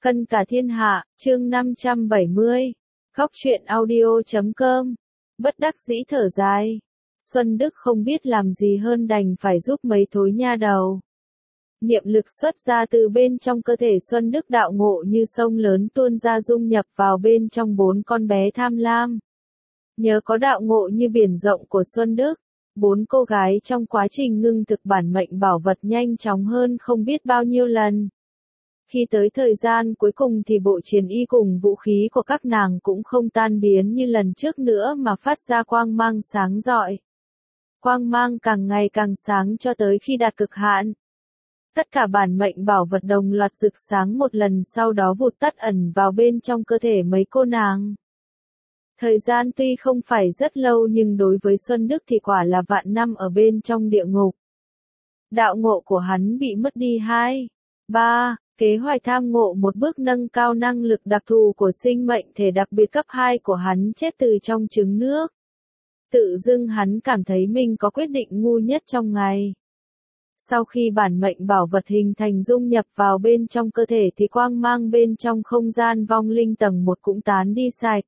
Cân cả thiên hạ, chương 570. Góc truyện audio.com. Bất đắc dĩ thở dài. Xuân Đức không biết làm gì hơn đành phải giúp mấy thối nha đầu. Niệm lực xuất ra từ bên trong cơ thể Xuân Đức, đạo ngộ như sông lớn tuôn ra dung nhập vào bên trong 4 con bé tham lam. Nhờ có đạo ngộ như biển rộng của Xuân Đức, 4 cô gái trong quá trình ngưng thực bản mệnh bảo vật nhanh chóng hơn không biết bao nhiêu lần. Khi tới thời gian cuối cùng thì bộ chiến y cùng vũ khí của các nàng cũng không tan biến như lần trước nữa mà phát ra quang mang sáng rọi. Quang mang càng ngày càng sáng cho tới khi đạt cực hạn. Tất cả bản mệnh bảo vật đồng loạt rực sáng một lần, sau đó vụt tắt ẩn vào bên trong cơ thể mấy cô nàng. Thời gian tuy không phải rất lâu nhưng đối với Xuân Đức thì quả là vạn năm ở bên trong địa ngục. Đạo ngộ của hắn bị mất đi 2, 3, kế hoạch tham ngộ một bước nâng cao năng lực đặc thù của sinh mệnh thể đặc biệt cấp 2 của hắn chết từ trong trứng nước. Tự dưng hắn cảm thấy mình có quyết định ngu nhất trong ngày. Sau khi bản mệnh bảo vật hình thành dung nhập vào bên trong cơ thể thì quang mang bên trong không gian vong linh tầng 1 cũng tán đi sạch.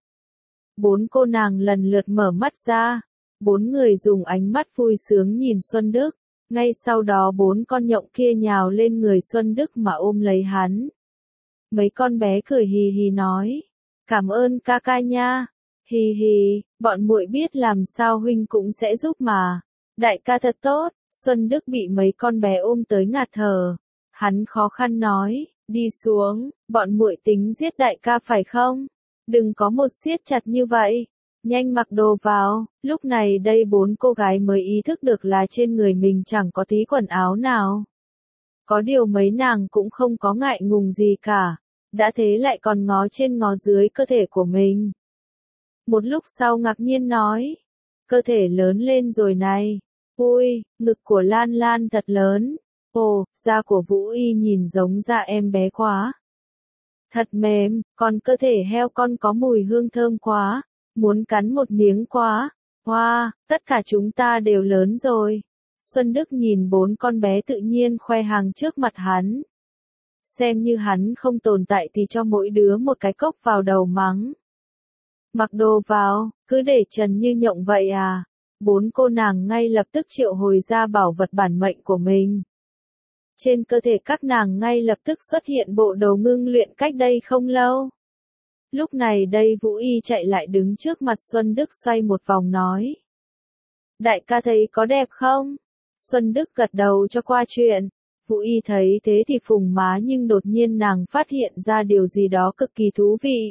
4 cô nàng lần lượt mở mắt ra. 4 người dùng ánh mắt vui sướng nhìn Xuân Đức. Ngay sau đó 4 con nhộng kia nhào lên người Xuân Đức mà ôm lấy hắn. Mấy con bé cười hì hì nói. Cảm ơn ca ca nha. Hì hì, bọn muội biết làm sao huynh cũng sẽ giúp mà. Đại ca thật tốt. Xuân Đức bị mấy con bé ôm tới ngạt thở. Hắn khó khăn nói, đi xuống, bọn muội tính giết đại ca phải không? Đừng có một siết chặt như vậy. Nhanh mặc đồ vào. Lúc này đây 4 cô gái mới ý thức được là trên người mình chẳng có tí quần áo nào. Có điều mấy nàng cũng không có ngại ngùng gì cả. Đã thế lại còn ngó trên ngó dưới cơ thể của mình. Một lúc sau ngạc nhiên nói. Cơ thể lớn lên rồi này. Ui, ngực của Lan Lan thật lớn. Ồ, da của Vũ Y nhìn giống da em bé quá. Thật mềm, còn cơ thể heo con có mùi hương thơm quá. Muốn cắn một miếng quá. Wow, tất cả chúng ta đều lớn rồi. Xuân Đức nhìn 4 con bé tự nhiên khoe hàng trước mặt hắn. Xem như hắn không tồn tại thì cho mỗi đứa một cái cốc vào đầu mắng. Mặc đồ vào, cứ để trần như nhộng vậy à? 4 cô nàng ngay lập tức triệu hồi ra bảo vật bản mệnh của mình. Trên cơ thể các nàng ngay lập tức xuất hiện bộ đồ ngưng luyện cách đây không lâu. Lúc này đây Vũ Y chạy lại đứng trước mặt Xuân Đức xoay một vòng nói. Đại ca thấy có đẹp không? Xuân Đức gật đầu cho qua chuyện. Vũ Y thấy thế thì phùng má nhưng đột nhiên nàng phát hiện ra điều gì đó cực kỳ thú vị.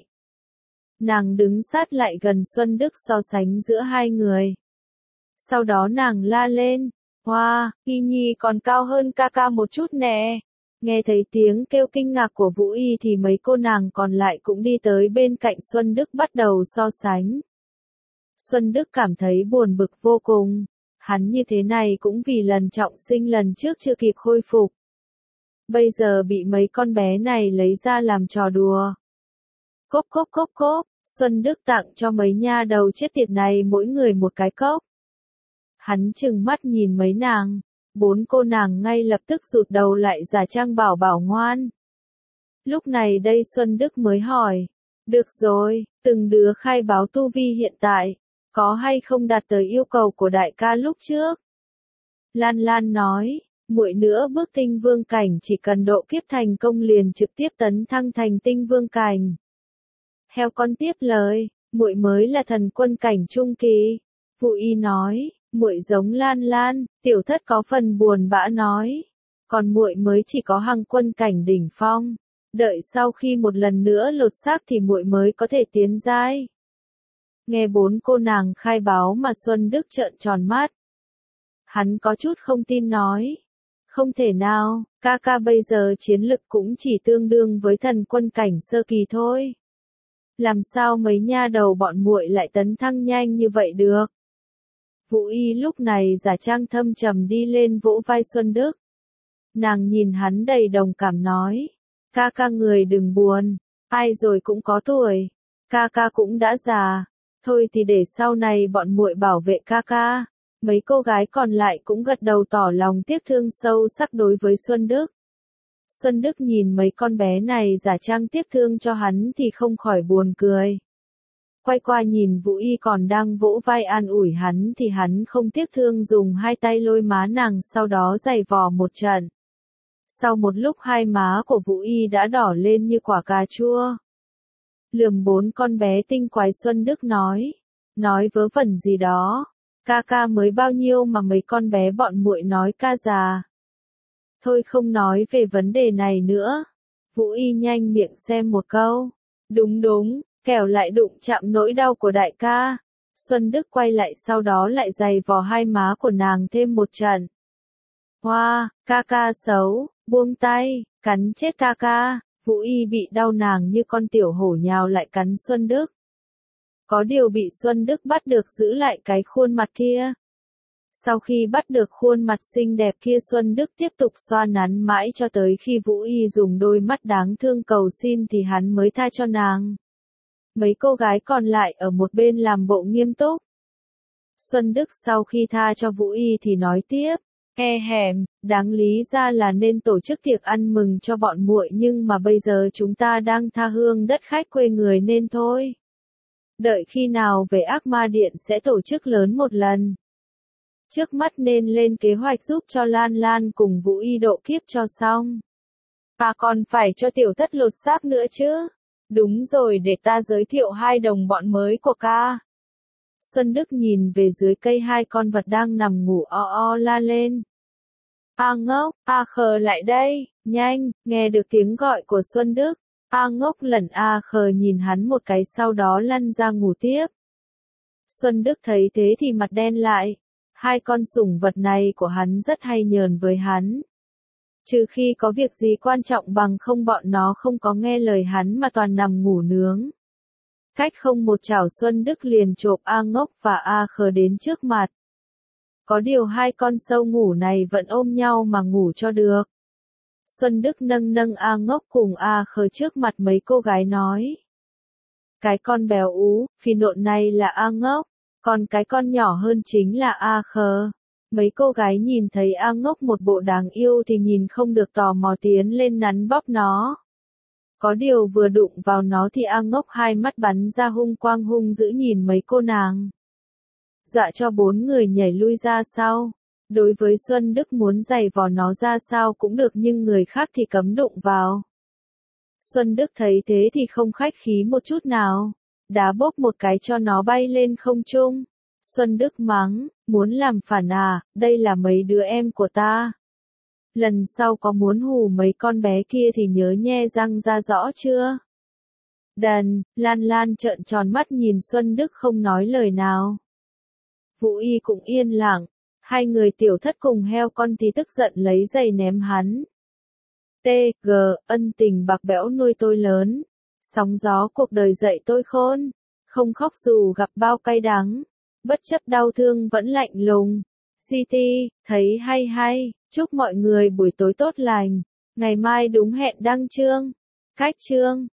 Nàng đứng sát lại gần Xuân Đức so sánh giữa hai người. Sau đó nàng la lên. Wow, Y Nhi còn cao hơn ca ca một chút nè. Nghe thấy tiếng kêu kinh ngạc của Vũ Y thì mấy cô nàng còn lại cũng đi tới bên cạnh Xuân Đức bắt đầu so sánh. Xuân Đức cảm thấy buồn bực vô cùng. Hắn như thế này cũng vì lần trọng sinh lần trước chưa kịp khôi phục. Bây giờ bị mấy con bé này lấy ra làm trò đùa. Cốp cốp cốp cốp, Xuân Đức tặng cho mấy nha đầu chết tiệt này mỗi người một cái cốc. Hắn trừng mắt nhìn mấy nàng. 4 cô nàng ngay lập tức rụt đầu lại giả trang bảo bảo ngoan. Lúc này đây Xuân Đức mới hỏi. Được rồi, từng đứa khai báo tu vi hiện tại. Có hay không đạt tới yêu cầu của đại ca lúc trước? Lan Lan nói. Muội nữa bước tinh vương cảnh chỉ cần độ kiếp thành công liền trực tiếp tấn thăng thành tinh vương cảnh. Heo con tiếp lời. Muội mới là thần quân cảnh trung kỳ. Vũ Y nói. Muội giống Lan Lan, tiểu thất có phần buồn bã nói. Còn muội mới chỉ có hằng quân cảnh đỉnh phong. Đợi sau khi một lần nữa lột xác thì muội mới có thể tiến giai. Nghe 4 cô nàng khai báo mà Xuân Đức trợn tròn mắt. Hắn có chút không tin nói. Không thể nào, ca ca bây giờ chiến lực cũng chỉ tương đương với thần quân cảnh sơ kỳ thôi. Làm sao mấy nha đầu bọn muội lại tấn thăng nhanh như vậy được? Vũ Y lúc này giả trang thâm trầm đi lên vỗ vai Xuân Đức. Nàng nhìn hắn đầy đồng cảm nói. Ca ca người đừng buồn. Ai rồi cũng có tuổi. Ca ca cũng đã già. Thôi thì để sau này bọn muội bảo vệ ca ca. Mấy cô gái còn lại cũng gật đầu tỏ lòng tiếc thương sâu sắc đối với Xuân Đức. Xuân Đức nhìn mấy con bé này giả trang tiếc thương cho hắn thì không khỏi buồn cười. Quay qua nhìn Vũ Y còn đang vỗ vai an ủi hắn thì hắn không tiếc thương dùng hai tay lôi má nàng sau đó giày vò một trận. Sau một lúc hai má của Vũ Y đã đỏ lên như quả cà chua. Lườm bốn con bé tinh quái Xuân Đức nói vớ vẩn gì đó, ca mới bao nhiêu mà mấy con bé bọn muội nói ca già. Thôi không nói về vấn đề này nữa. Vũ Y nhanh miệng xem một câu. Đúng, kẻo lại đụng chạm nỗi đau của đại ca. Xuân Đức quay lại sau đó lại giày vò hai má của nàng thêm một trận. Hoa, ca xấu, buông tay, cắn chết ca. Vũ Y bị đau nàng như con tiểu hổ nhào lại cắn Xuân Đức. Có điều bị Xuân Đức bắt được giữ lại cái khuôn mặt kia. Sau khi bắt được khuôn mặt xinh đẹp kia Xuân Đức tiếp tục xoa nắn mãi cho tới khi Vũ Y dùng đôi mắt đáng thương cầu xin thì hắn mới tha cho nàng. Mấy cô gái còn lại ở một bên làm bộ nghiêm túc. Xuân Đức sau khi tha cho Vũ Y thì nói tiếp, đáng lý ra là nên tổ chức tiệc ăn mừng cho bọn muội nhưng mà bây giờ chúng ta đang tha hương đất khách quê người nên thôi. Đợi khi nào về Ác Ma Điện sẽ tổ chức lớn một lần. Trước mắt nên lên kế hoạch giúp cho Lan Lan cùng Vũ Y độ kiếp cho xong. Còn phải cho tiểu thất lột xác nữa chứ. Đúng rồi, để ta giới thiệu hai đồng bọn mới của ca. Xuân Đức nhìn về dưới cây hai con vật đang nằm ngủ la lên. A Ngốc, A Khờ lại đây, nhanh, nghe được tiếng gọi của Xuân Đức. A Ngốc lẩn A Khờ nhìn hắn một cái sau đó lăn ra ngủ tiếp. Xuân Đức thấy thế thì mặt đen lại. Hai con sủng vật này của hắn rất hay nhờn với hắn. Trừ khi có việc gì quan trọng bằng không bọn nó không có nghe lời hắn mà toàn nằm ngủ nướng. Cách không một chảo Xuân Đức liền chộp A Ngốc và A Khờ đến trước mặt. Có điều hai con sâu ngủ này vẫn ôm nhau mà ngủ cho được. Xuân Đức nâng A Ngốc cùng A Khờ trước mặt mấy cô gái nói. Cái con béo ú, phì nộn này là A Ngốc, còn cái con nhỏ hơn chính là A Khờ. Mấy cô gái nhìn thấy A Ngốc một bộ đáng yêu thì nhìn không được tò mò tiến lên nắn bóp nó. Có điều vừa đụng vào nó thì A Ngốc hai mắt bắn ra hung quang hung dữ nhìn mấy cô nàng. Dọa cho bốn người nhảy lui ra sau. Đối với Xuân Đức muốn giày vò nó ra sao cũng được nhưng người khác thì cấm đụng vào. Xuân Đức thấy thế thì không khách khí một chút nào. Đá bốp một cái cho nó bay lên không trung. Xuân Đức mắng, muốn làm phản à, đây là mấy đứa em của ta. Lần sau có muốn hù mấy con bé kia thì nhớ nhe răng ra rõ chưa? Đần, Lan trợn tròn mắt nhìn Xuân Đức không nói lời nào. Vũ Y cũng yên lặng, hai người tiểu thất cùng heo con thì tức giận lấy giày ném hắn. T.G. ân tình bạc bẽo nuôi tôi lớn, sóng gió cuộc đời dạy tôi khôn, không khóc dù gặp bao cay đắng, bất chấp đau thương vẫn lạnh lùng. CT, thấy hay, chúc mọi người buổi tối tốt lành, ngày mai đúng hẹn đăng chương. Cách chương